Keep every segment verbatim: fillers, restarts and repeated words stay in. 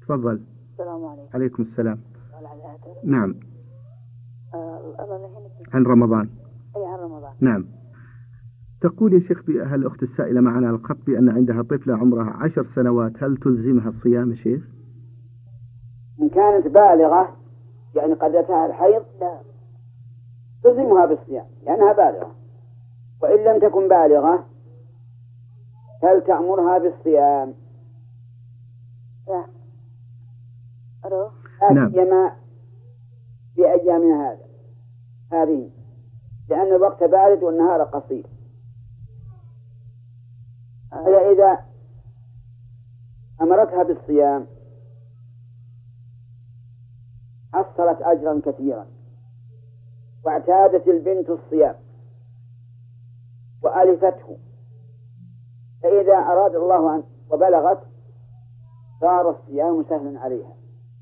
تفضل. السلام عليكم. عليكم السلام. على نعم. آه عن رمضان. أي عن رمضان. نعم. تقول يا شيخ الأخت السائلة معنا على الخط بأن عندها طفلة عمرها عشر سنوات، هل تلزمها الصيام يا شيخ؟ إن كانت بالغة يعني قد أتاها الحيض لا تلزمها بالصيام لأنها بالغة، وإن لم تكن بالغة هل تأمرها بالصيام؟ لا. ألو. نعم. سيما في أيامنا هذا هذه لأن الوقت بارد والنهار قصير. فإذا أمرتها بالصيام حصلت أجرا كثيرا، واعتادت البنت الصيام وألفته، فإذا أراد الله أن وبلغت صار الصيام سهلا عليها.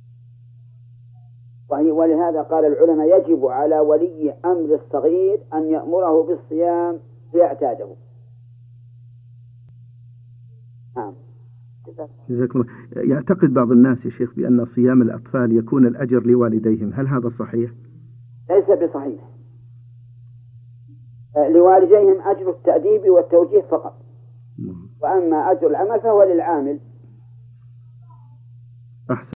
ولهذا قال العلماء يجب على ولي أمر الصغير أن يأمره بالصيام ليعتاده. نعم. جزاكم الله. يعتقد بعض الناس يا شيخ بأن صيام الأطفال يكون الأجر لوالديهم، هل هذا صحيح؟ ليس بصحيح. لوالديهم أجر التأديب والتوجيه فقط، وأما أجر العمل فهو للعامل. أحسن.